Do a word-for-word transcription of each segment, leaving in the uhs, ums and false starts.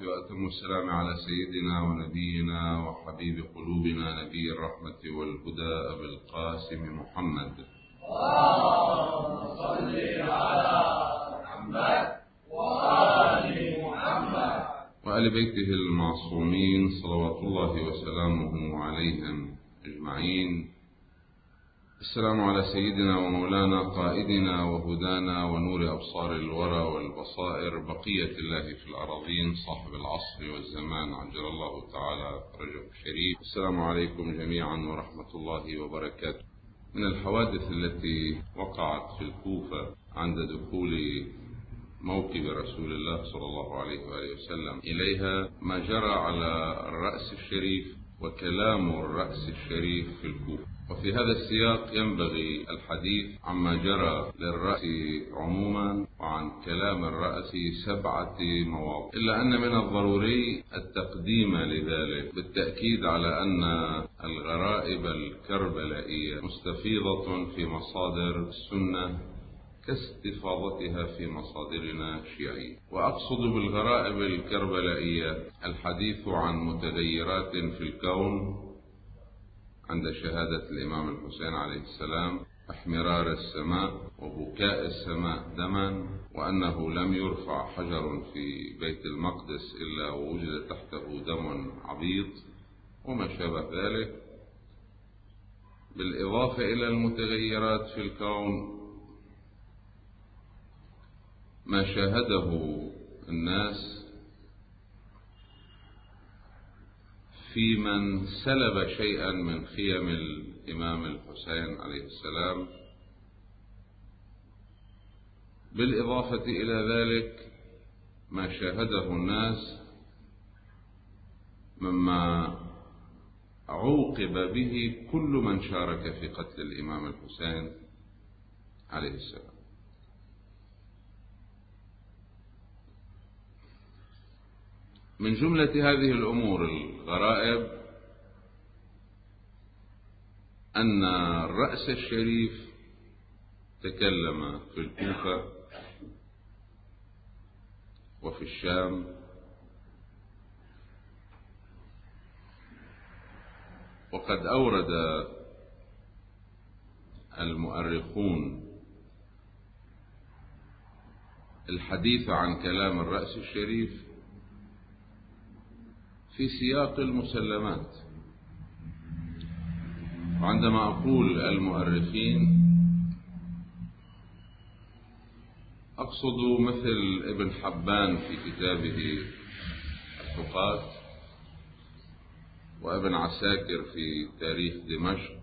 وأتم السلام على سيدنا ونبينا وحبيب قلوبنا نبي الرحمة والهدى أبي القاسم محمد. اللهم صل على محمد وآل محمد وآل بيته المعصومين صلوات الله وسلامه عليهم أجمعين. السلام على سيدنا ومولانا قائدنا وهدانا ونور أبصار الورى والبصائر بقية الله في الأراضين صاحب العصر والزمان عجل الله تعالى فرجه الشريف. السلام عليكم جميعا ورحمة الله وبركاته. من الحوادث التي وقعت في الكوفة عند دخول موكب رسول الله صلى الله عليه وآله وسلم إليها ما جرى على الرأس الشريف وكلام الرأس الشريف في الكوفة. وفي هذا السياق ينبغي الحديث عما جرى للرأس عموما وعن كلام الرأس سبعة مواضع، إلا أن من الضروري التقديم لذلك بالتأكيد على أن الغرائب الكربلائية مستفيضة في مصادر السنة كاستفاضتها في مصادرنا الشيعية. وأقصد بالغرائب الكربلائية الحديث عن متغيرات في الكون عند شهادة الإمام الحسين عليه السلام، احمرار السماء وبكاء السماء دما، وأنه لم يرفع حجر في بيت المقدس إلا ووجد تحته دم عبيط وما شابه ذلك، بالإضافة إلى المتغيرات في الكون ما شاهده الناس في من سلب شيئا من خيم الإمام الحسين عليه السلام، بالإضافة إلى ذلك ما شاهده الناس مما عوقب به كل من شارك في قتل الإمام الحسين عليه السلام. من جملة هذه الأمور الغرائب أن الرأس الشريف تكلم في الكوفة وفي الشام، وقد أورد المؤرخون الحديث عن كلام الرأس الشريف في سياق المسلمات. وعندما أقول المؤرخين أقصد مثل ابن حبان في كتابه الثقات، وابن عساكر في تاريخ دمشق،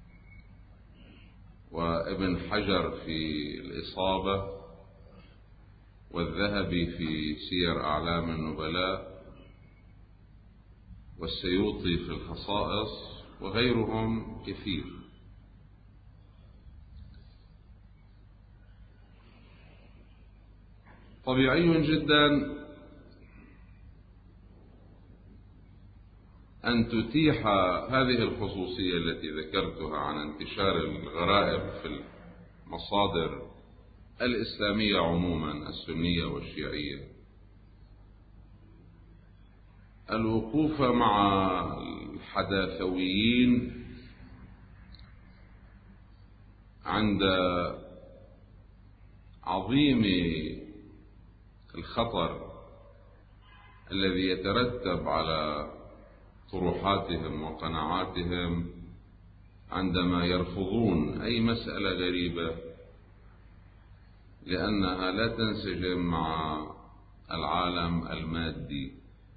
وابن حجر في الإصابة، والذهبي في سير أعلام النبلاء، والسيوطي في الخصائص، وغيرهم كثير. طبيعي جدا أن تتيح هذه الخصوصية التي ذكرتها عن انتشار الغرائب في المصادر الإسلامية عموما السنية والشيعية الوقوف مع الحداثويين عند عظيم الخطر الذي يترتب على طروحاتهم وقناعاتهم عندما يرفضون أي مسألة غريبة لأنها لا تنسجم مع العالم المادي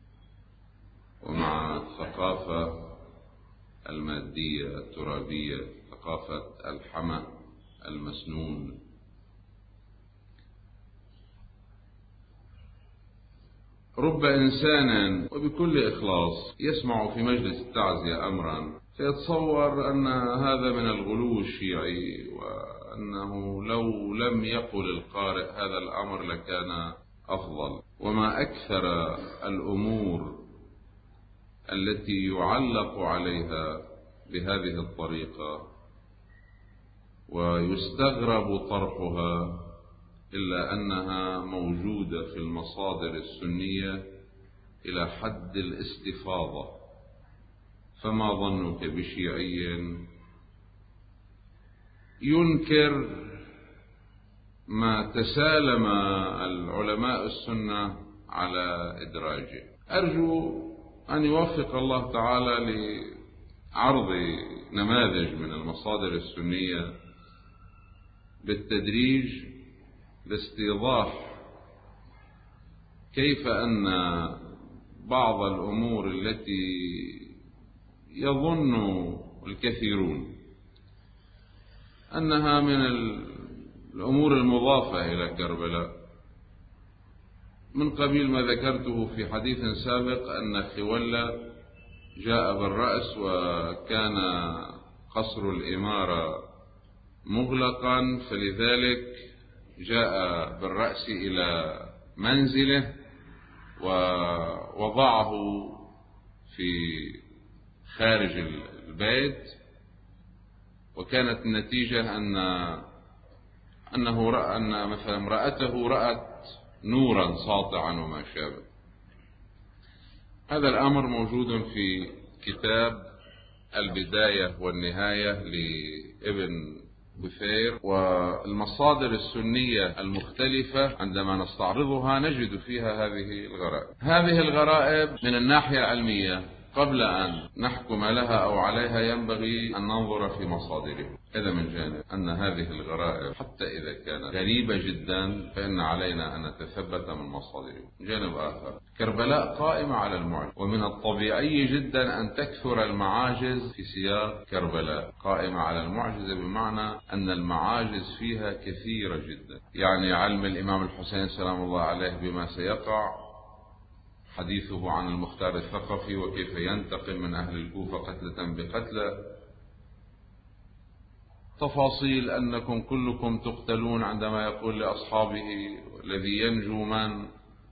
ومع الثقافة المادية الترابية، ثقافة الحمأ المسنون. رب إنسان وبكل إخلاص يسمع في مجلس التعزية أمرا فيتصور أن هذا من الغلو الشيعي، وأنه لو لم يقل القارئ هذا الأمر لكان أفضل. وما أكثر الأمور التي يعلق عليها بهذه الطريقة ويستغرب طرحها إلا أنها موجودة في المصادر السنية إلى حد الاستفاضة، فما ظنك بشيعي ينكر ما تسالم العلماء السنة على إدراجه؟ أرجو أن يوفق الله تعالى لعرض نماذج من المصادر السنية بالتدريج لاستيضاح كيف أن بعض الأمور التي يظن الكثيرون أنها من الأمور المضافة إلى كربلاء، من قبيل ما ذكرته في حديث سابق أن خولة جاء بالرأس وكان قصر الإمارة مغلقا، فلذلك جاء بالرأس إلى منزله ووضعه في خارج البيت، وكانت النتيجة أن أنه رأى أن مثلا امرأته رأت نورا ساطعا وما شابه. هذا الأمر موجود في كتاب البداية والنهاية لابن بثير، والمصادر السنية المختلفة عندما نستعرضها نجد فيها هذه الغرائب. هذه الغرائب من الناحية العلمية قبل أن نحكم لها أو عليها ينبغي أن ننظر في مصادرها. هذا من جانب أن هذه الغرائب حتى إذا كانت غريبة جدا فإن علينا أن نتثبت من مصادرها. جانب آخر، كربلاء قائمة على المعجز، ومن الطبيعي جدا أن تكثر المعاجز في سياق كربلاء. قائمة على المعجزة بمعنى أن المعاجز فيها كثيرة جدا، يعني علم الإمام الحسين سلام الله عليه بما سيقع، حديثه عن المختار الثقفي وكيف ينتقم من أهل الكوفة قتلة بقتلة، تفاصيل أنكم كلكم تقتلون عندما يقول لأصحابه الذي ينجو من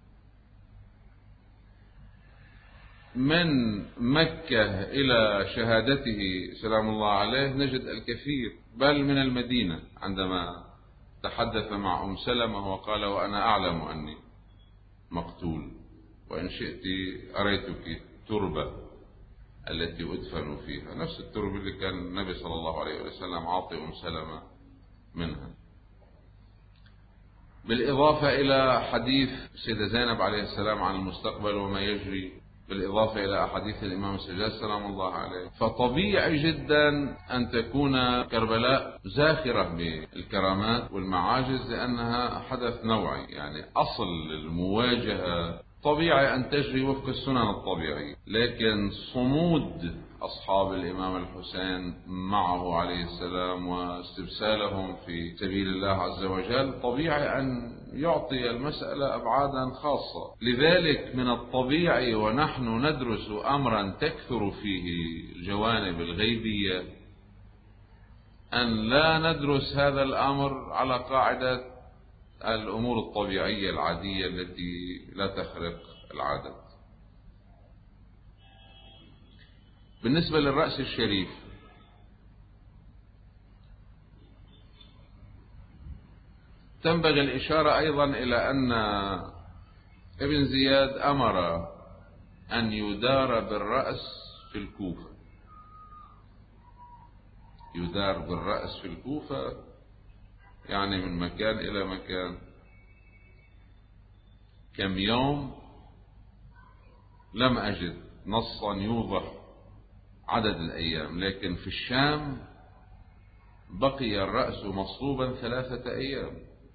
من مكة إلى شهادته سلام الله عليه، نجد الكثير، بل من المدينة عندما تحدث مع أم سلمة وقال وأنا أعلم أني مقتول، وإن شئت أريتك التربة التي أدفن فيها، نفس التربة اللي كان النبي صلى الله عليه وسلم عاطي أم سلمة منها. بالإضافة إلى حديث سيدة زينب عليه السلام عن المستقبل وما يجري، بالإضافة إلى أحاديث الإمام السجاد سلام الله عليه، فطبيعي جدا أن تكون كربلاء زاخرة بالكرامات والمعاجز، لأنها حدث نوعي، يعني أصل المواجهة طبيعي أن تجري وفق السنن الطبيعية، لكن صمود أصحاب الإمام الحسين معه عليه السلام واستبسالهم في سبيل الله عز وجل طبيعي أن يعطي المسألة أبعادا خاصة. لذلك من الطبيعي ونحن ندرس أمرا تكثر فيه الجوانب الغيبية أن لا ندرس هذا الأمر على قاعدة الأمور الطبيعية العادية التي لا تخرق العادة. بالنسبة للرأس الشريف، تنبغي الإشارة أيضا إلى أن ابن زياد أمر أن يدار بالرأس في الكوفة، يدار بالرأس في الكوفة يعني من مكان إلى مكان كم يوم، لم أجد نصا يوضح عدد الأيام، لكن في الشام بقي الرأس مصلوبا ثلاثة أيام،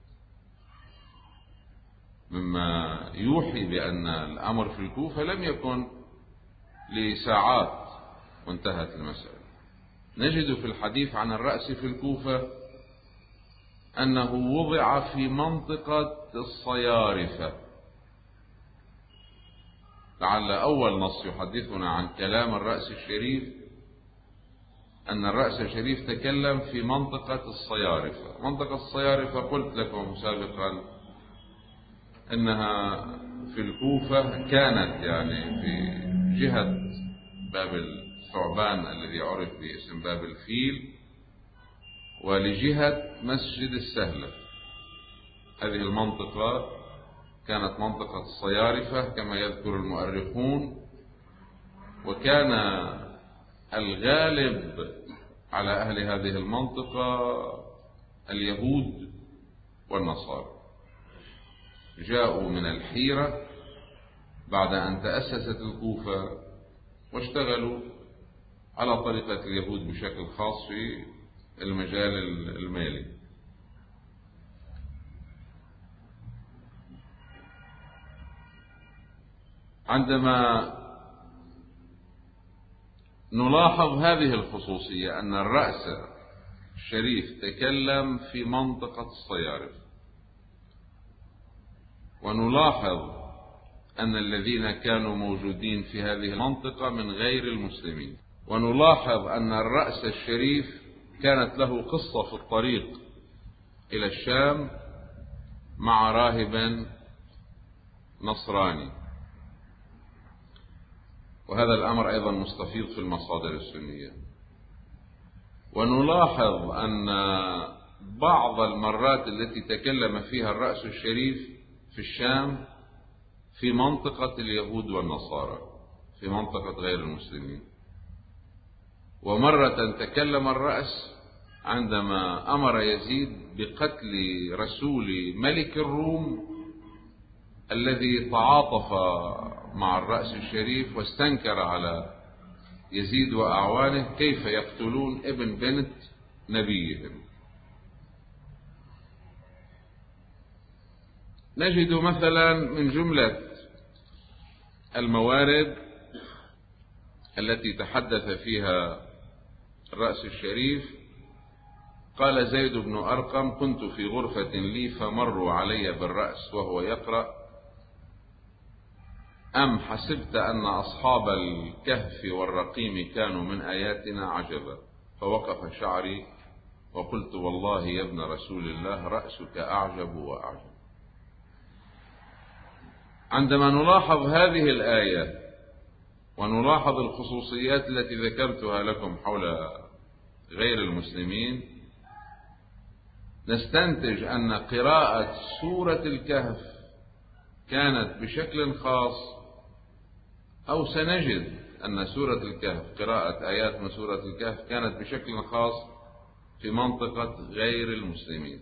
مما يوحي بأن الأمر في الكوفة لم يكن لساعات وانتهت المسألة. نجد في الحديث عن الرأس في الكوفة أنه وضع في منطقة الصيارفة، لعل أول نص يحدثنا عن كلام الرأس الشريف أن الرأس الشريف تكلم في منطقة الصيارفة. منطقة الصيارفة قلت لكم سابقا أنها في الكوفة كانت يعني في جهة باب الثعبان الذي عرف باسم باب الفيل، ولجهة مسجد السهلة. هذه المنطقة كانت منطقة الصيارفة كما يذكر المؤرخون، وكان الغالب على أهل هذه المنطقة اليهود والنصارى. جاءوا من الحيرة بعد أن تأسست الكوفة واشتغلوا على طريقة اليهود بشكل خاص في المجال المالي. عندما نلاحظ هذه الخصوصية أن الرأس الشريف تكلم في منطقة الصيارف، ونلاحظ أن الذين كانوا موجودين في هذه المنطقة من غير المسلمين، ونلاحظ أن الرأس الشريف كانت له قصة في الطريق إلى الشام مع راهب نصراني، وهذا الأمر أيضا مستفيض في المصادر السنية. ونلاحظ أن بعض المرات التي تكلم فيها الرأس الشريف في الشام في منطقة اليهود والنصارى، في منطقة غير المسلمين. ومرة تكلم الرأس عندما أمر يزيد بقتل رسول ملك الروم الذي تعاطف مع الرأس الشريف واستنكر على يزيد وأعوانه كيف يقتلون ابن بنت نبيهم. نجد مثلا من جملة الموارد التي تحدث فيها الرأس الشريف قال زيد بن أرقم: كنت في غرفة لي فمروا علي بالرأس وهو يقرأ: أم حسبت أن أصحاب الكهف والرقيم كانوا من آياتنا عجبا، فوقف شعري وقلت: والله يا ابن رسول الله رأسك أعجب وأعجب. عندما نلاحظ هذه الآية ونلاحظ الخصوصيات التي ذكرتها لكم حول غير المسلمين، نستنتج أن قراءة سورة الكهف كانت بشكل خاص، أو سنجد أن سورة الكهف قراءة آيات من سورة الكهف كانت بشكل خاص في منطقة غير المسلمين.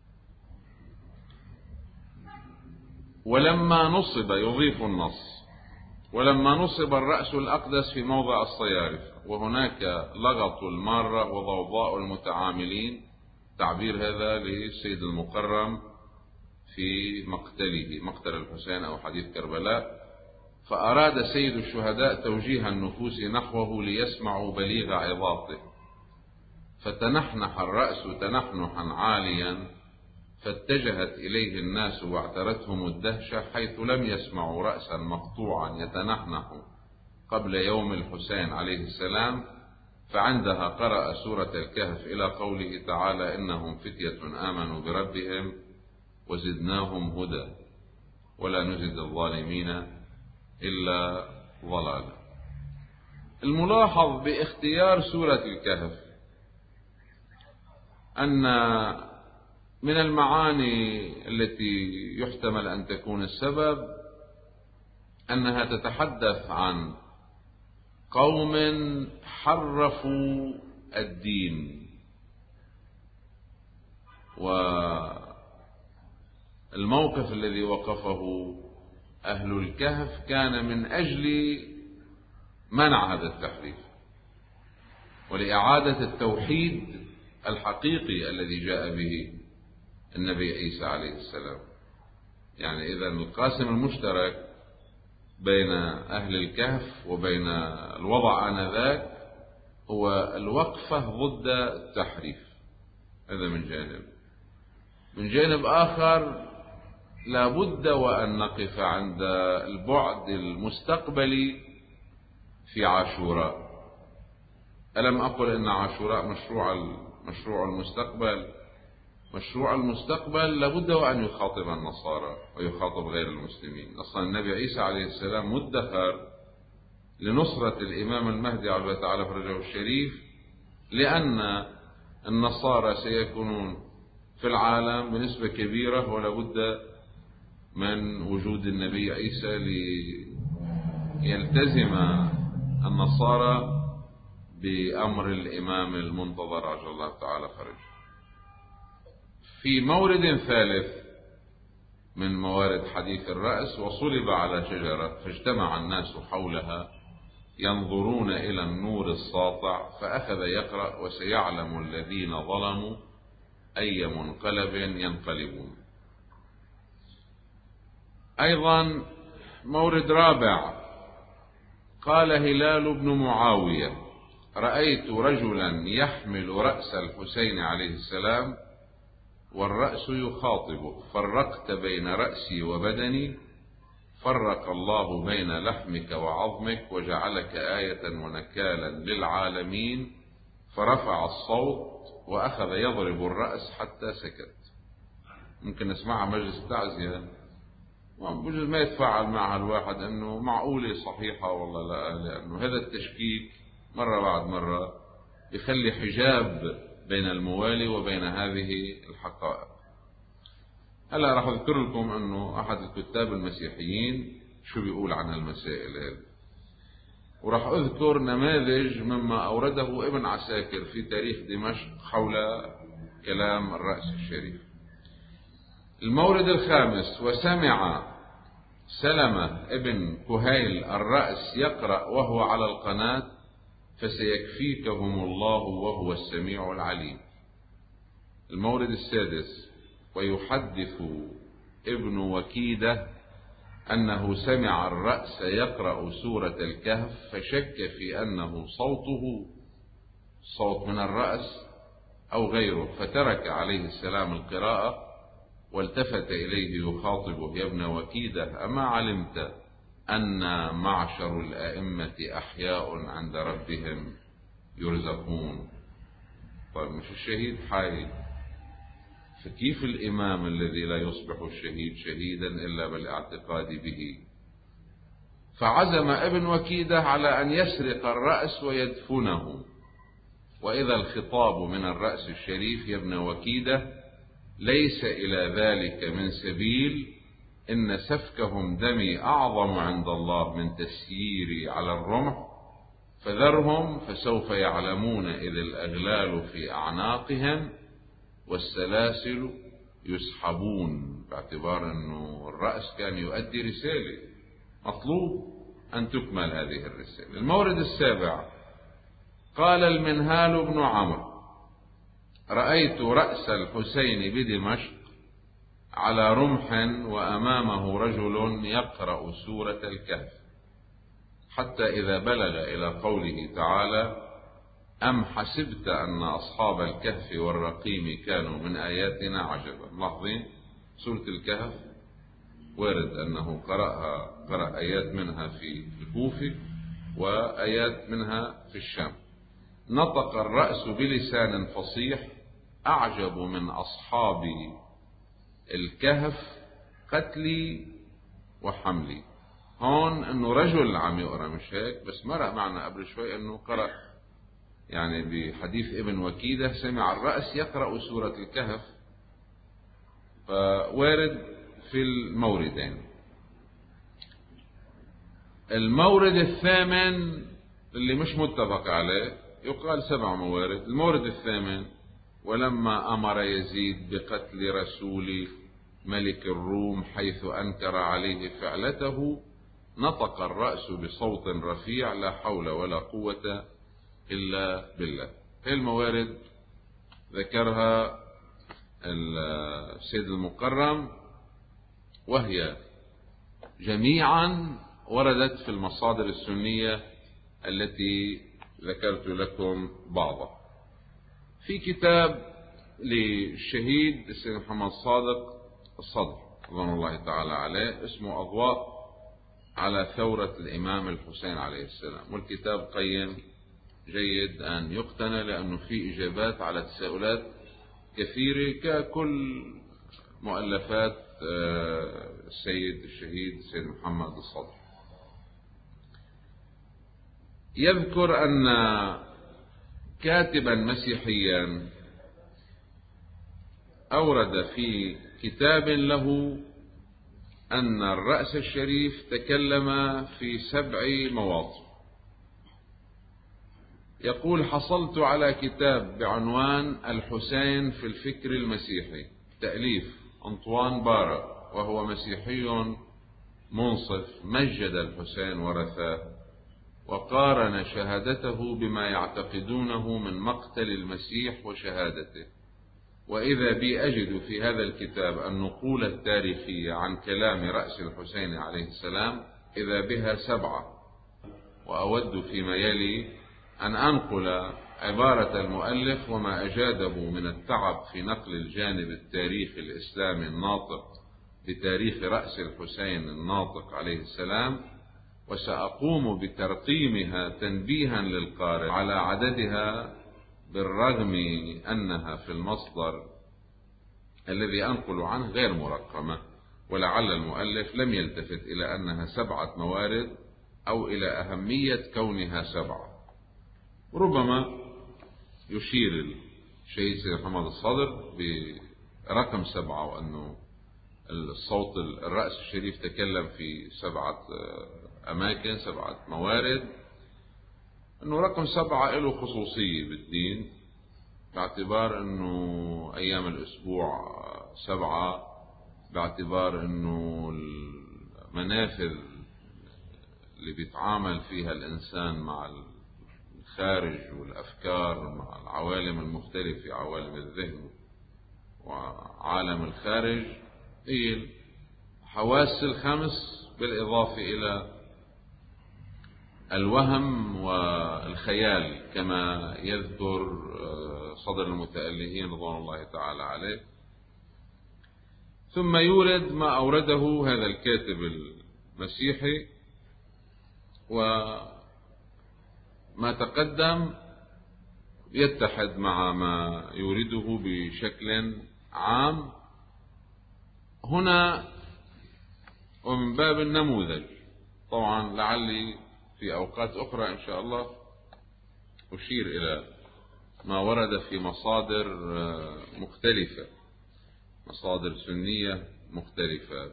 ولما نصب، يضيف النص، ولما نصب الرأس الأقدس في موضع الصيارف وهناك لغط المارة وضوضاء المتعاملين، تعبير هذا للسيد المكرم في مقتله، مقتل الحسين أو حديث كربلاء، فأراد سيد الشهداء توجيه النفوس نحوه ليسمعوا بليغ عظاته، فتنحنح الرأس تنحنحا عاليا، فاتجهت إليه الناس واعترتهم الدهشة حيث لم يسمعوا رأسا مقطوعا يتنحنح قبل يوم الحسين عليه السلام. فعندها قرأ سورة الكهف إلى قوله تعالى: إنهم فتية آمنوا بربهم وزدناهم هدى ولا نزد الظالمين إلا ضلالا. الملاحظ باختيار سورة الكهف أن من المعاني التي يحتمل أن تكون السبب أنها تتحدث عن قوم حرفوا الدين، والموقف الذي وقفه أهل الكهف كان من أجل منع هذا التحريف ولإعادة التوحيد الحقيقي الذي جاء به النبي عيسى عليه السلام. يعني إذن القاسم المشترك بين أهل الكهف وبين الوضع آنذاك هو الوقفة ضد التحريف، هذا من جانب. من جانب آخر لا بد وأن نقف عند البعد المستقبلي في عاشوراء. ألم أقل إن عاشوراء مشروع مشروع المستقبل؟ مشروع المستقبل لابد وأن يخاطب النصارى ويخاطب غير المسلمين. أصلا النبي عيسى عليه السلام مدخر لنصرة الإمام المهدي عليه تعالى فرجه الشريف، لأن النصارى سيكونون في العالم بنسبة كبيرة ولابد من وجود النبي عيسى ليلتزم النصارى بأمر الإمام المنتظر عجل الله تعالى فرجه. في مورد ثالث من موارد حديث الرأس: وصلب على شجرة فاجتمع الناس حولها ينظرون إلى النور الساطع، فأخذ يقرأ: وسيعلم الذين ظلموا أي منقلب ينقلبون. أيضا مورد رابع: قال هلال بن معاوية: رأيت رجلا يحمل رأس الحسين عليه السلام والرأس يخاطبه: فرقت بين رأسي وبدني، فرق الله بين لحمك وعظمك وجعلك آية ونكالا للعالمين. فرفع الصوت وأخذ يضرب الرأس حتى سكت. ممكن نسمعها مجلس تعزية، بجوز ما يتفاعل معها الواحد أنه معقولة صحيحة والله لا، لأنه هذا التشكيك مرة بعد مرة يخلي حجاب بين الموالي وبين هذه الحقائق. هلا راح أذكر لكم أنه أحد الكتاب المسيحيين شو بيقول عن المسائل هذه، وراح أذكر نماذج مما أورده ابن عساكر في تاريخ دمشق حول كلام الرأس الشريف. المورد الخامس: وسمع سلمة ابن كهيل الرأس يقرأ وهو على القناة: فسيكفيكهم الله وهو السميع العليم. المورد السادس: ويحدث ابن وكيدة أنه سمع الرأس يقرأ سورة الكهف فشك في أنه صوته صوت من الرأس أو غيره، فترك عليه السلام القراءة والتفت إليه يخاطبه: يا ابن وكيدة، أما علمت أن معشر الأئمة أحياء عند ربهم يرزقون؟ طيب مش الشهيد حي، فكيف الإمام الذي لا يصبح الشهيد شهيدا إلا بالاعتقاد به؟ فعزم ابن وكيدة على أن يسرق الرأس ويدفنه. وإذا الخطاب من الرأس الشريف: يا ابن وكيدة، ليس إلى ذلك من سبيل، إن سفكهم دمي أعظم عند الله من تسييري على الرمح، فذرهم فسوف يعلمون إذ الأغلال في أعناقهم والسلاسل يسحبون. باعتبار أنه الرأس كان يؤدي رسالة، مطلوب أن تكمل هذه الرسالة. المورد السابع: قال المنهال بن عمرو: رأيت رأس الحسين بدمشق على رمح وأمامه رجل يقرأ سورة الكهف، حتى إذا بلغ إلى قوله تعالى: أم حسبت أن أصحاب الكهف والرقيم كانوا من آياتنا عجبا. ملاحظين سورة الكهف وارد أنه قرأها قرأ آيات منها في الكوفة وآيات منها في الشام. نطق الرأس بلسان فصيح: أعجب من أصحاب الكهف قتلي وحملي. هون أنه رجل عم يقرأ مش هيك، بس مرق معنا قبل شوي أنه قرأ، يعني بحديث ابن وكيدة سمع الرأس يقرأ سورة الكهف، فوارد في الموردين. المورد الثامن اللي مش متفق عليه، يقال سبع موارد. المورد الثامن: ولما أمر يزيد بقتل رسول ملك الروم حيث أنكر عليه فعلته، نطق الرأس بصوت رفيع: لا حول ولا قوة إلا بالله. هذه الموارد ذكرها السيد المكرم، وهي جميعا وردت في المصادر السنية التي ذكرت لكم بعضها. في كتاب للشهيد السيد محمد صادق الصدر رضوان الله تعالى عليه اسمه أضواء على ثورة الإمام الحسين عليه السلام، والكتاب قيم جيد أن يقتنى لأنه فيه إجابات على تساؤلات كثيرة ككل مؤلفات السيد الشهيد السيد محمد الصدر. يذكر أن كاتبا مسيحيا أورد في كتاب له أن الرأس الشريف تكلم في سبع مواطن. يقول: حصلت على كتاب بعنوان الحسين في الفكر المسيحي، تأليف أنطوان بارا، وهو مسيحي منصف مجد الحسين ورثاه، وقارن شهادته بما يعتقدونه من مقتل المسيح وشهادته. وإذا بي أجد في هذا الكتاب النقول التاريخية عن كلام رأس الحسين عليه السلام إذا بها سبعة، وأود فيما يلي أن أنقل عبارة المؤلف وما أجاده من التعب في نقل الجانب التاريخي الإسلامي الناطق بتاريخ رأس الحسين الناطق عليه السلام، وسأقوم بترقيمها تنبيها للقارئ على عددها، بالرغم أنها في المصدر الذي أنقل عنه غير مرقمة، ولعل المؤلف لم يلتفت إلى أنها سبعة موارد أو إلى أهمية كونها سبعة. ربما يشير الشيخ سيد محمد الصدر برقم سبعة، وأنه الصوت الرأس الشريف تكلم في سبعة أماكن، سبعة موارد، أنه رقم سبعة له خصوصية بالدين، باعتبار أنه أيام الأسبوع سبعة، باعتبار أنه المنافذ اللي بيتعامل فيها الإنسان مع الخارج والأفكار، مع العوالم المختلفة، عوالم الذهن وعالم الخارج، هي الحواس الخمس، بالإضافة إلى الوهم والخيال، كما يذكر صدر المتألهين رضوان الله تعالى عليه. ثم يورد ما أورده هذا الكاتب المسيحي، وما تقدم يتحد مع ما يورده بشكل عام. هنا ومن باب النموذج، طبعا لعلي في أوقات أخرى إن شاء الله أشير إلى ما ورد في مصادر مختلفة، مصادر سنية مختلفة.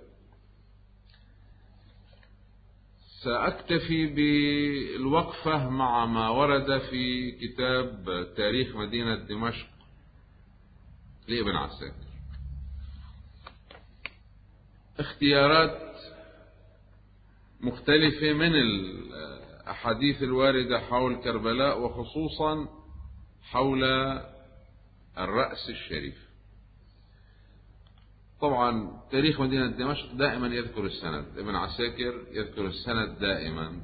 سأكتفي بالوقفة مع ما ورد في كتاب تاريخ مدينة دمشق لابن عساكر. اختيارات مختلفة من الأحاديث الواردة حول كربلاء، وخصوصا حول الرأس الشريف. طبعا تاريخ مدينة دمشق دائما يذكر السند، ابن عساكر يذكر السند دائما.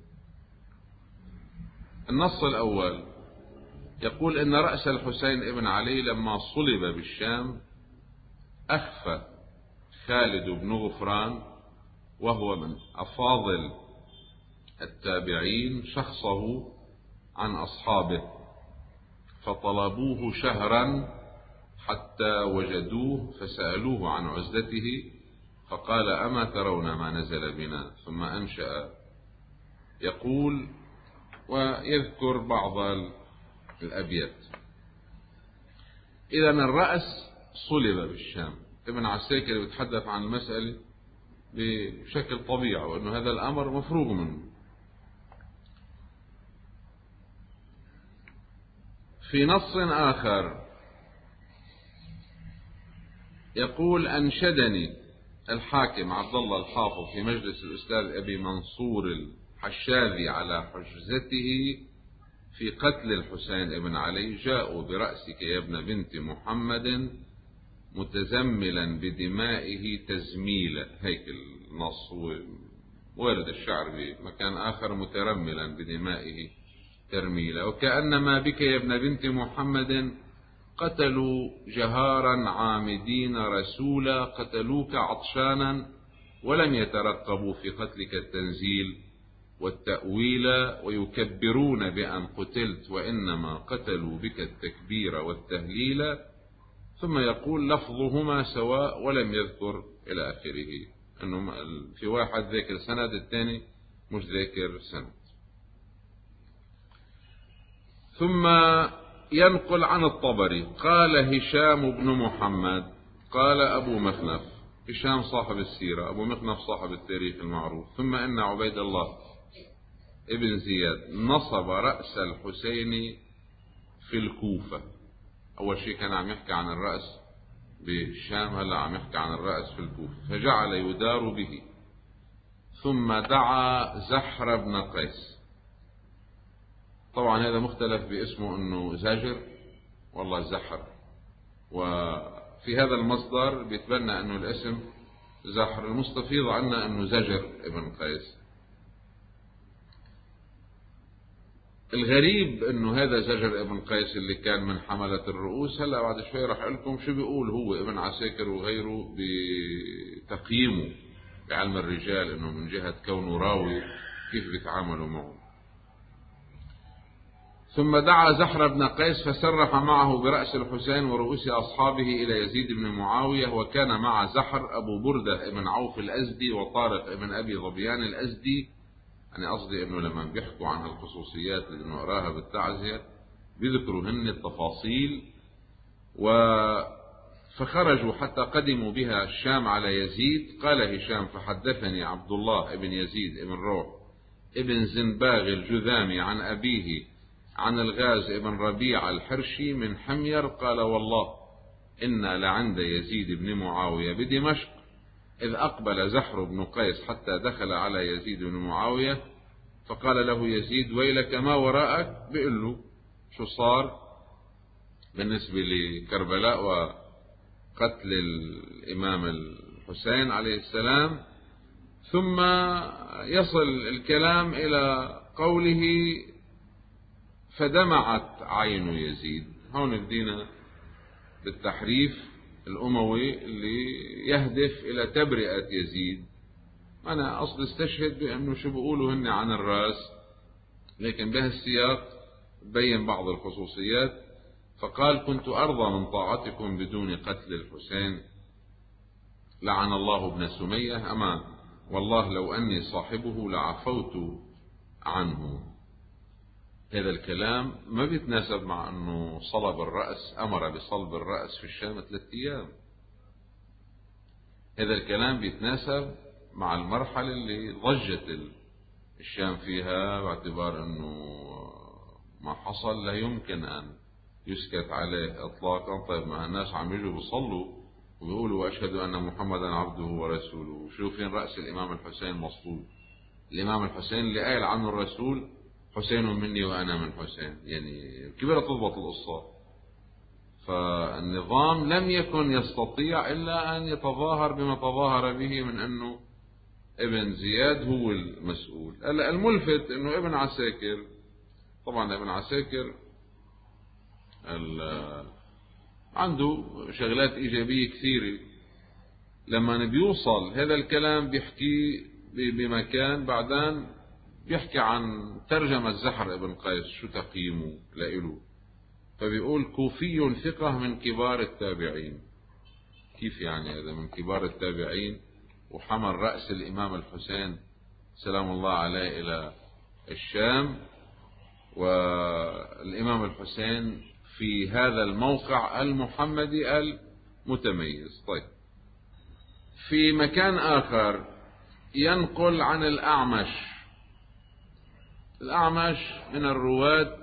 النص الأول يقول إن رأس الحسين ابن علي لما صلب بالشام أخفى خالد بن غفران، وهو من أفاضل التابعين، شخصه عن أصحابه، فطلبوه شهرا حتى وجدوه، فسألوه عن عزلته فقال: أما ترون ما نزل بنا؟ ثم أنشأ يقول ويذكر بعض الأبيات. إذن الرأس صلب بالشام. ابن عساكر يتحدث عن المسألة بشكل طبيعي، وأنه هذا الأمر مفروغ منه. في نص آخر يقول: أنشدني الحاكم عبد الله الحافظ في مجلس الأستاذ أبي منصور الحشاذي على حجزته في قتل الحسين ابن علي: جاءوا برأسك يا ابن بنت محمد متزملا بدمائه تزميلا. هيك النص، وارد الشعر بمكان آخر: مترملا بدمائه ترميلا. وكأنما بك يا ابن بنت محمد قتلوا جهارا عامدين رسولا، قتلوك عطشانا ولم يترقبوا في قتلك التنزيل والتأويل، ويكبرون بأن قتلت وإنما قتلوا بك التكبير والتهليل. ثم يقول: لفظهما سواء، ولم يذكر إلى آخره، أنه في واحد ذكر سند، الثاني مش ذكر سند. ثم ينقل عن الطبري قال: هشام بن محمد قال أبو مخنف هشام صاحب السيرة، أبو مخنف صاحب التاريخ المعروف، ثم إن عبيد الله ابن زياد نصب رأس الحسين في الكوفة. أول شيء كان عم يحكي عن الرأس بالشام، هلا عم يحكي عن الرأس في الكوفة. فجعل يدار به، ثم دعا زحر بن قيس. طبعا هذا مختلف باسمه انه زجر والله زحر، وفي هذا المصدر بيتبنى انه الاسم زحر، المستفيض عنا انه زجر ابن قيس. الغريب انه هذا زجر ابن قيس اللي كان من حملة الرؤوس، هلا بعد شوي راح لكم شو بيقول هو ابن عساكر وغيره بتقييمه بعلم الرجال، انه من جهة كونه راوي كيف بيتعاملوا معه. ثم دعا زحر بن قيس فسرح معه برأس الحسين ورؤوس أصحابه إلى يزيد بن معاوية، وكان مع زحر أبو بردة بن عوف الأزدي وطارق بن أبي ظبيان الأزدي. أنا قصدي أنه لما بيحكوا عن الخصوصيات اللي نقراها بالتعزية بيذكروا هن التفاصيل. و فخرجوا حتى قدموا بها الشام على يزيد. قال هشام: فحدثني عبد الله بن يزيد بن روح ابن زنباغ الجذامي عن أبيه عن الغاز بن ربيع الحرشي من حمير قال: والله إنا لعند يزيد بن معاوية بدمشق إذ أقبل زحر بن قيس حتى دخل على يزيد بن معاوية، فقال له يزيد: ويلك ما وراءك؟ بيقول له شو صار بالنسبة لكربلاء وقتل الإمام الحسين عليه السلام. ثم يصل الكلام إلى قوله: فدمعت عين يزيد. هون بدينا بالتحريف الأموي اللي يهدف إلى تبرئة يزيد. أنا أصل استشهد بأنه شو بيقولوا هن عن الرأس، لكن بهالسياق بين بعض الخصوصيات. فقال: كنت أرضى من طاعتكم بدون قتل الحسين، لعن الله ابن سمية، أما والله لو أني صاحبه لعفوت عنه. هذا الكلام ما بيتناسب مع أنه صلب الرأس، أمر بصلب الرأس في الشام ثلاثة أيام. هذا الكلام بيتناسب مع المرحلة اللي ضجت الشام فيها، باعتبار أنه ما حصل لا يمكن أن يسكت عليه إطلاقا. طيب ما الناس عم يجوا بيصلوا ويقولوا: وأشهد أن محمدا عبده ورسوله. شو فين رأس الإمام الحسين مصلوب؟ الإمام الحسين اللي قال عنه الرسول: حسين مني وأنا من حسين. يعني كبيرة تضبط القصة. فالنظام لم يكن يستطيع إلا أن يتظاهر بما تظاهر به من أنه ابن زياد هو المسؤول. الملفت أنه ابن عساكر، طبعا ابن عساكر عنده شغلات إيجابية كثيرة. لما بيوصل هذا الكلام بيحكي بمكان، بعدين بيحكي عن ترجمة زحر ابن قيس شو تقييمه لإله. فبيقول: كوفي ثقة من كبار التابعين. كيف يعني هذا من كبار التابعين وحمل رأس الإمام الحسين سلام الله عليه إلى الشام، والإمام الحسين في هذا الموقع المحمدي المتميز. طيب في مكان آخر ينقل عن الأعمش. الأعمش من الرواة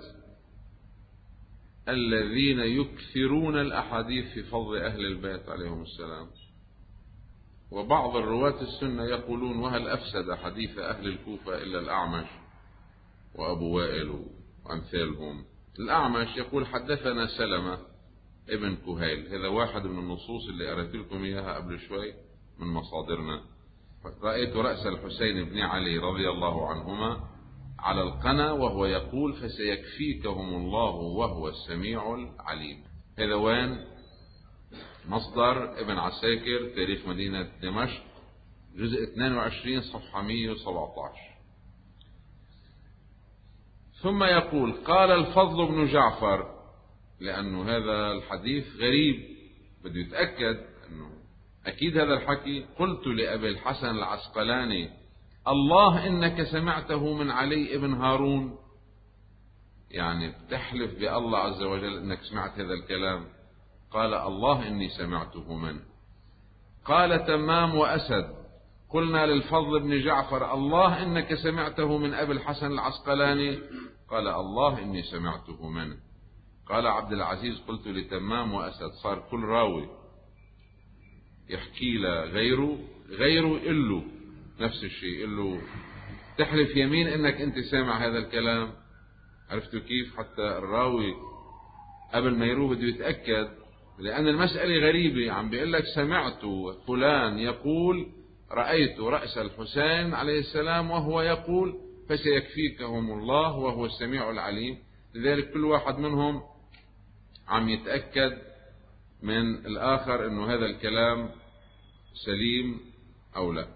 الذين يكثرون الأحاديث في فضل أهل البيت عليهم السلام. وبعض الرواة السنة يقولون: وهل أفسد حديث أهل الكوفة إلا الأعمش وأبو وائل وأمثالهم. الأعمش يقول: حدثنا سلمة ابن كهيل. هذا واحد من النصوص اللي قرأت لكم إياها قبل شوي من مصادرنا. رأيت رأس الحسين بن علي رضي الله عنهما على القنا وهو يقول: فسيكفيكهم الله وهو السميع العليم. هذا وين؟ مصدر ابن عساكر تاريخ مدينة دمشق جزء اثنين وعشرين صفحة مئة وسبعة عشر. ثم يقول: قال الفضل بن جعفر، لأنه هذا الحديث غريب بده يتأكد أنه أكيد هذا الحكي: قلت لأبي الحسن العسقلاني: الله إنك سمعته من علي ابن هارون. يعني بتحلف بالله عز وجل إنك سمعت هذا الكلام. قال: الله إني سمعته منه. قال تمام وأسد: قلنا للفضل بن جعفر: الله إنك سمعته من أبي الحسن العسقلاني؟ قال: الله إني سمعته منه. قال عبد العزيز: قلت لتمام وأسد. صار كل راوي يحكي له غيره غيره إله نفس الشيء، إله تحلف يمين إنك أنت سامع هذا الكلام. عرفتوا كيف؟ حتى الراوي قبل ما يروح بده يتأكد، لأن المسألة غريبة. عم بيقول لك سمعت فلان يقول رأيت رأس الحسين عليه السلام وهو يقول، فسيكفيكهم الله وهو السميع العليم. لذلك كل واحد منهم عم يتأكد من الآخر أنه هذا الكلام سليم أو لا.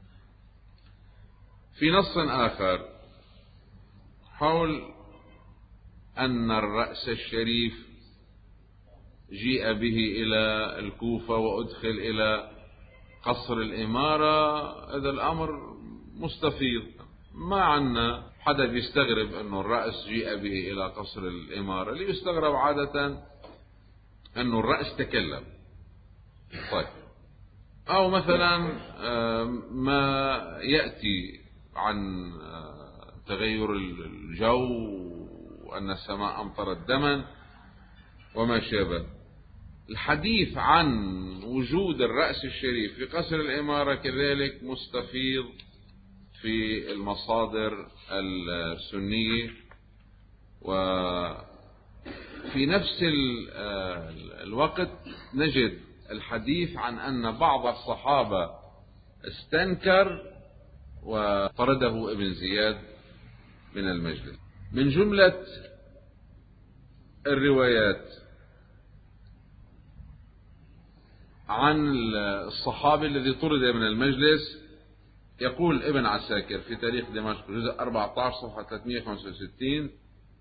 في نص آخر حول أن الرأس الشريف جيء به إلى الكوفة وأدخل إلى قصر الإمارة، هذا الأمر مستفيض، ما عنا حدا بيستغرب أنه الرأس جيء به إلى قصر الإمارة. اللي يستغرب عادة أنه الرأس تكلم. طيب، أو مثلا ما يأتي عن تغير الجو وأن السماء أمطرت دما وما شابه. الحديث عن وجود الرأس الشريف في قصر الإمارة كذلك مستفيض في المصادر السنية. وفي نفس الوقت نجد الحديث عن أن بعض الصحابة استنكر وطرده ابن زياد من المجلس. من جملة الروايات عن الصحابي الذي طرد من المجلس، يقول ابن عساكر في تاريخ دمشق جزء أربعة عشر صفحة ثلاثمئة وخمسة وستين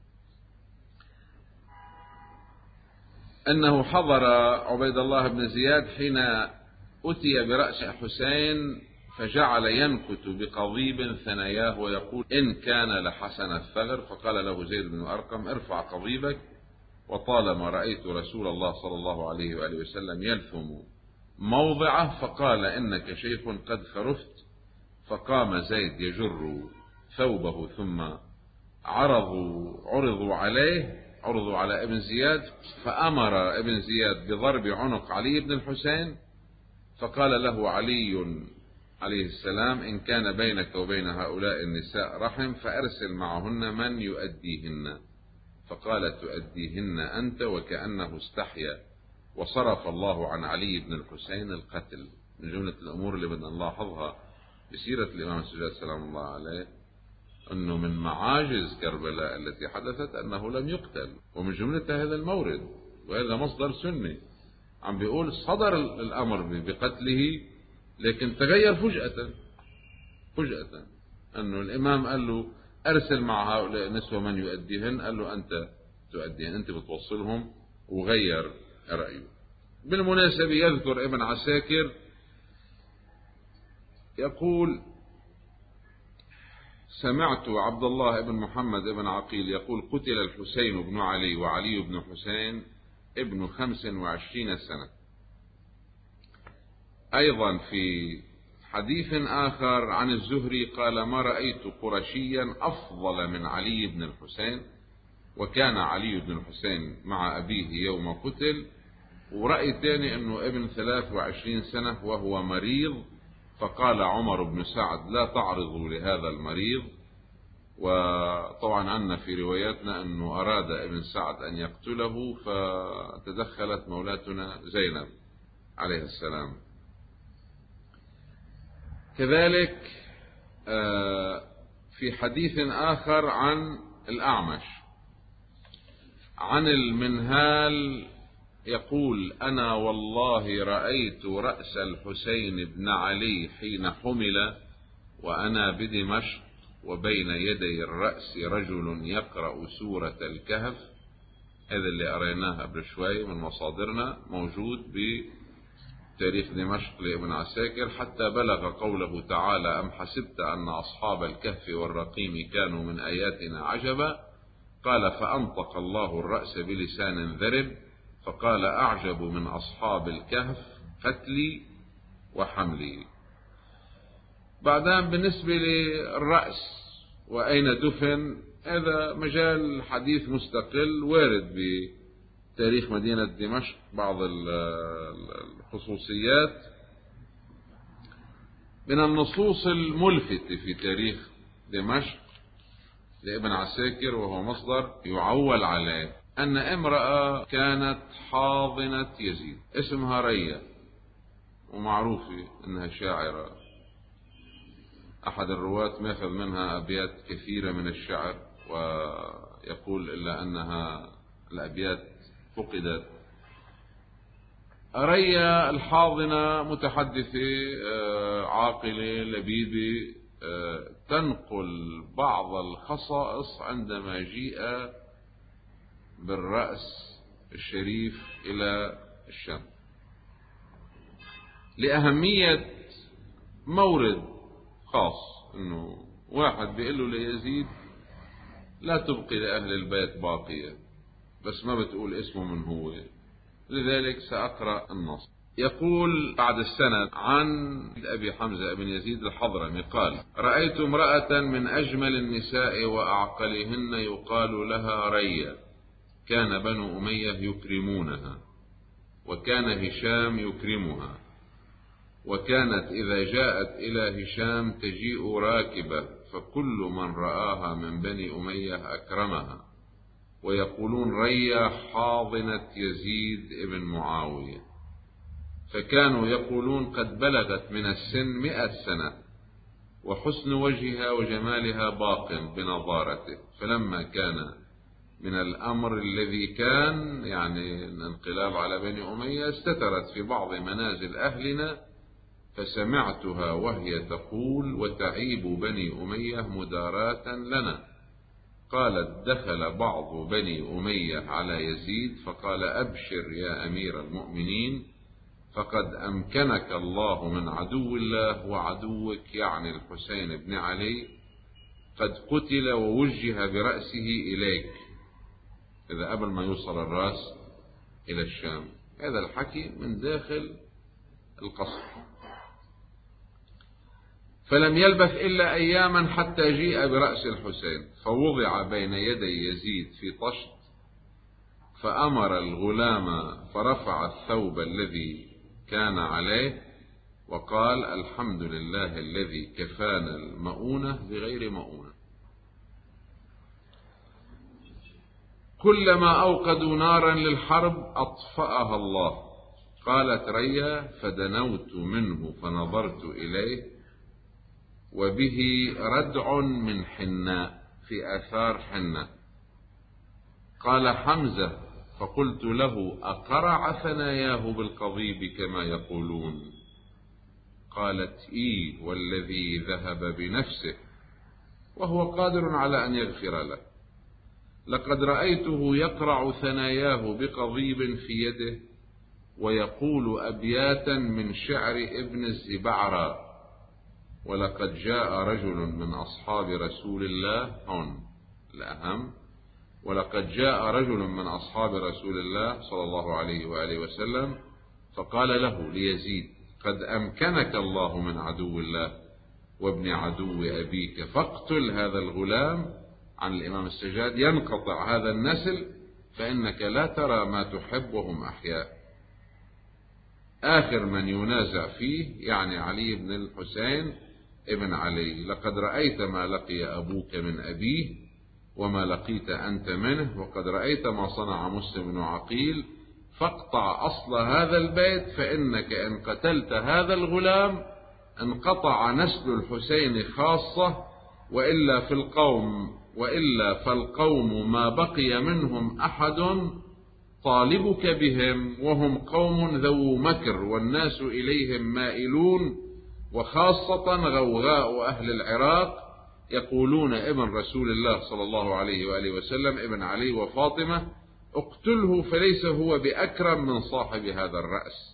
أنه حضر عبيد الله بن زياد حين أتي برأس حسين فجعل ينكت بقضيب ثناياه ويقول: إن كان لحسن الثغر. فقال له زيد بن أرقم: ارفع قضيبك، وطالما رأيت رسول الله صلى الله عليه وآله وسلم يلثم موضعه. فقال: إنك شيخ قد خرفت. فقام زيد يجر ثوبه، ثم عرضوا عرضوا عليه عرضوا على ابن زياد، فأمر ابن زياد بضرب عنق علي بن الحسين. فقال له علي عليه السلام: إن كان بينك وبين هؤلاء النساء رحم فأرسل معهن من يؤديهن. فقال: تؤديهن أنت. وكأنه استحيا، وصرف الله عن علي بن الحسين القتل. من جملة الأمور اللي بدنا نلاحظها بسيرة الإمام السجاد سلام الله عليه أنه من معاجز كربلاء التي حدثت أنه لم يقتل، ومن جملة هذا المورد، وهذا مصدر سني عم بيقول صدر الأمر بقتله لكن تغير فجأة فجأة أنه الإمام قال له: أرسل مع هؤلاء النسوة من يؤديهن. قال له: أنت تؤديهن، أنت بتوصلهم، وغير رأيه. بالمناسبة يذكر ابن عساكر يقول: سمعت عبد الله بن محمد بن عقيل يقول: قتل الحسين بن علي وعلي بن حسين ابن خمس وعشرين سنة. أيضا في حديث آخر عن الزهري قال: ما رأيت قرشيا أفضل من علي بن الحسين. وكان علي بن الحسين مع أبيه يوم قتل. ورأي ثاني أنه ابن ثلاث وعشرين سنة وهو مريض. فقال عمر بن سعد: لا تعرضوا لهذا المريض. وطبعا عنا في رواياتنا أنه أراد ابن سعد أن يقتله، فتدخلت مولاتنا زينب عليه السلام. كذلك في حديث آخر عن الأعمش عن المنهال يقول: أنا والله رأيت رأس الحسين بن علي حين حمل وأنا بدمشق، وبين يدي الرأس رجل يقرأ سورة الكهف. هذا اللي قريناه قبل شوي من مصادرنا، موجود بتاريخ دمشق لابن عساكر، حتى بلغ قوله تعالى: أم حسبت أن أصحاب الكهف والرقيم كانوا من آياتنا عجبا. قال: فأنطق الله الرأس بلسان ذرب، فقال: أعجب من أصحاب الكهف قتلي وحمله. بعدين بالنسبة للرأس وأين دفن، هذا مجال حديث مستقل وارد بتاريخ مدينة دمشق بعض الخصوصيات. من النصوص الملفتة في تاريخ دمشق لابن عساكر، وهو مصدر يعول عليه، أن امرأة كانت حاضنة يزيد اسمها ريا، ومعروفة أنها شاعرة. أحد الرواة ماخذ منها أبيات كثيرة من الشعر، ويقول إلا أنها الأبيات فقدت. ريا الحاضنة متحدثة عاقلة لبيبة، تنقل بعض الخصائص عندما جيء بالرأس الشريف إلى الشام، لأهمية مورد خاص، إنه واحد بيقول له ليزيد لا تبقي لأهل البيت باقية، بس ما بتقول اسمه من هو. لذلك سأقرأ النص. يقول بعد السند عن أبي حمزة بن يزيد الحضرمي قال: رأيت امرأة من أجمل النساء وأعقلهن يقال لها ريا، كان بنو أمية يكرمونها، وكان هشام يكرمها، وكانت إذا جاءت إلى هشام تجيء راكبة، فكل من رآها من بني أمية أكرمها، ويقولون ريا حاضنة يزيد ابن معاوية، فكانوا يقولون قد بلغت من السن مئة سنة، وحسن وجهها وجمالها باق بنظارته. فلما كان من الأمر الذي كان، يعني الانقلاب على بني أمية، استترت في بعض منازل أهلنا، فسمعتها وهي تقول وتعيب بني أمية مداراة لنا. قالت: دخل بعض بني أمية على يزيد فقال: أبشر يا أمير المؤمنين، فقد أمكنك الله من عدو الله، وعدوك يعني الحسين بن علي قد قتل ووجه برأسه إليك، إذا قبل ما يوصل الرأس إلى الشام. هذا الحكي من داخل القصر. فلم يلبث إلا أياما حتى جيء برأس الحسين، فوضع بين يدي يزيد في طشت، فأمر الغلام فرفع الثوب الذي كان عليه، وقال: الحمد لله الذي كفانا المؤونة بغير مؤونة. كلما أوقدوا نارا للحرب أطفأها الله. قالت ريا: فدنوت منه فنظرت إليه وبه ردع من حناء، في آثار حناء. قال حمزة: فقلت له: أقرع ثناياه بالقضيب كما يقولون؟ قالت: إي والذي ذهب بنفسه، وهو قادر على أن يغفر له. لقد رأيته يقرع ثناياه بقضيب في يده، ويقول أبياتا من شعر ابن الزبعرى. ولقد جاء رجل من أصحاب رسول الله، هون الأهم، ولقد جاء رجل من أصحاب رسول الله صلى الله عليه وآله وسلم فقال له ليزيد: قد أمكنك الله من عدو الله وابن عدو أبيك، فاقتل هذا الغلام. عن الإمام السجاد: ينقطع هذا النسل، فإنك لا ترى ما تحب وهم أحياء. آخر من ينازع فيه يعني علي بن الحسين ابن علي. لقد رأيت ما لقي أبوك من أبيه وما لقيت أنت منه، وقد رأيت ما صنع مسلم بن عقيل، فاقطع أصل هذا البيت، فإنك إن قتلت هذا الغلام انقطع نسل الحسين خاصة، وإلا في القوم وإلا فالقوم ما بقي منهم أحد طالبك بهم، وهم قوم ذو مكر والناس إليهم مائلون، وخاصة غوغاء أهل العراق يقولون ابن رسول الله صلى الله عليه وآله وسلم ابن علي وفاطمة، اقتله فليس هو بأكرم من صاحب هذا الرأس.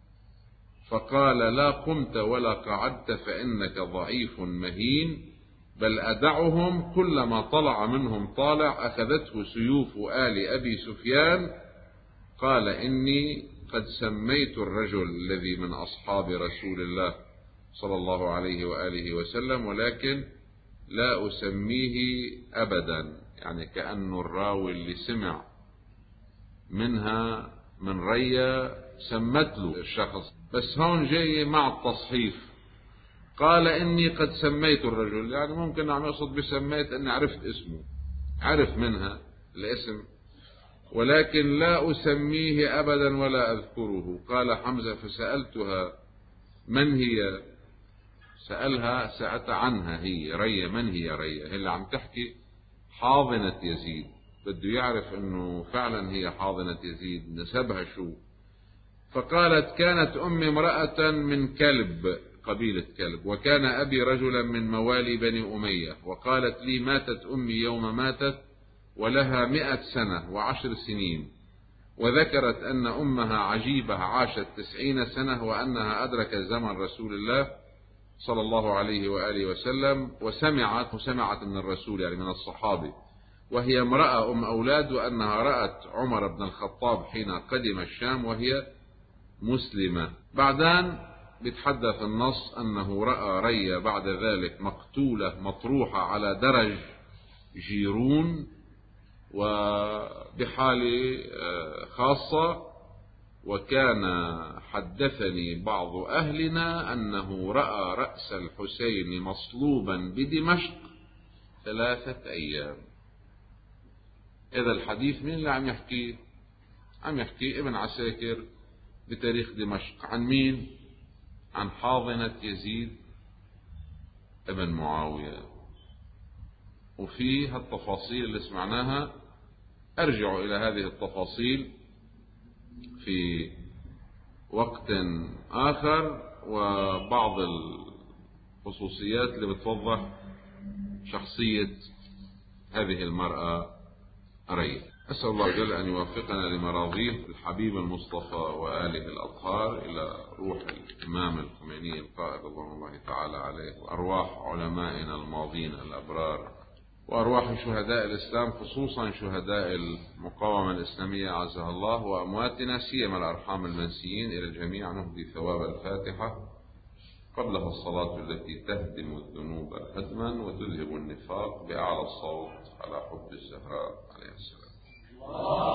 فقال: لا قمت ولا قعدت فإنك ضعيف مهين، بل أدعهم، كلما طلع منهم طالع أخذته سيوف آل أبي سفيان. قال: إني قد سميت الرجل الذي من أصحاب رسول الله صلى الله عليه وآله وسلم، ولكن لا أسميه أبدا، يعني كأنه الراوي اللي سمع منها من ريا سمت له الشخص، بس هون جاي مع التصحيف. قال إني قد سميت الرجل، يعني ممكن عم يقصد بسميت أني عرفت اسمه، عرف منها الاسم، ولكن لا أسميه أبدا ولا أذكره. قال حمزة فسألتها من هي، سألها سألت عنها هي ريا، من هي ريا؟ هي اللي عم تحكي حاضنة يزيد، بده يعرف انه فعلا هي حاضنة يزيد، نسبها شو. فقالت كانت أمي امرأة من كلب، قبيلة كلب، وكان أبي رجلا من موالي بني أمية، وقالت لي ماتت أمي يوم ماتت ولها مئة سنة وعشر سنين، وذكرت أن أمها عجيبة عاشت تسعين سنة، وأنها أدركت زمن رسول الله صلى الله عليه وآله وسلم، وسمعت وسمعت من الرسول يعني من الصحابي، وهي امرأة أم أولاد، وأنها رأت عمر بن الخطاب حين قدم الشام وهي مسلمة. بعدين بيتحدث النص أنه رأى ريا بعد ذلك مقتولة مطروحة على درج جيرون وبحالة خاصة، وكان حدثني بعض أهلنا أنه رأى رأس الحسين مصلوبا بدمشق ثلاثة أيام. إذا الحديث مين اللي عم يحكي؟ عم يحكي ابن عساكر بتاريخ دمشق. عن مين؟ عن حاضنة يزيد ابن معاوية. وفي هالتفاصيل اللي سمعناها أرجع إلى هذه التفاصيل في وقت آخر، وبعض الخصوصيات اللي بتوضح شخصية هذه المرأة ريا. أسأل الله جل أن يوفقنا لمراضيه الحبيب المصطفى وآله الأطهار، إلى روح الإمام الخميني القائد رضوان الله تعالى عليه، وأرواح علمائنا الماضين الأبرار، وأرواح شهداء الإسلام خصوصا شهداء المقاومة الإسلامية عزها الله، وأمواتنا سيما الأرحام المنسيين. إلى الجميع نهدي ثواب الفاتحة قبلها الصلاة التي تهدم الذنوب هدما وتذهب النفاق بأعلى الصوت على حب الزهراء عليه السلام.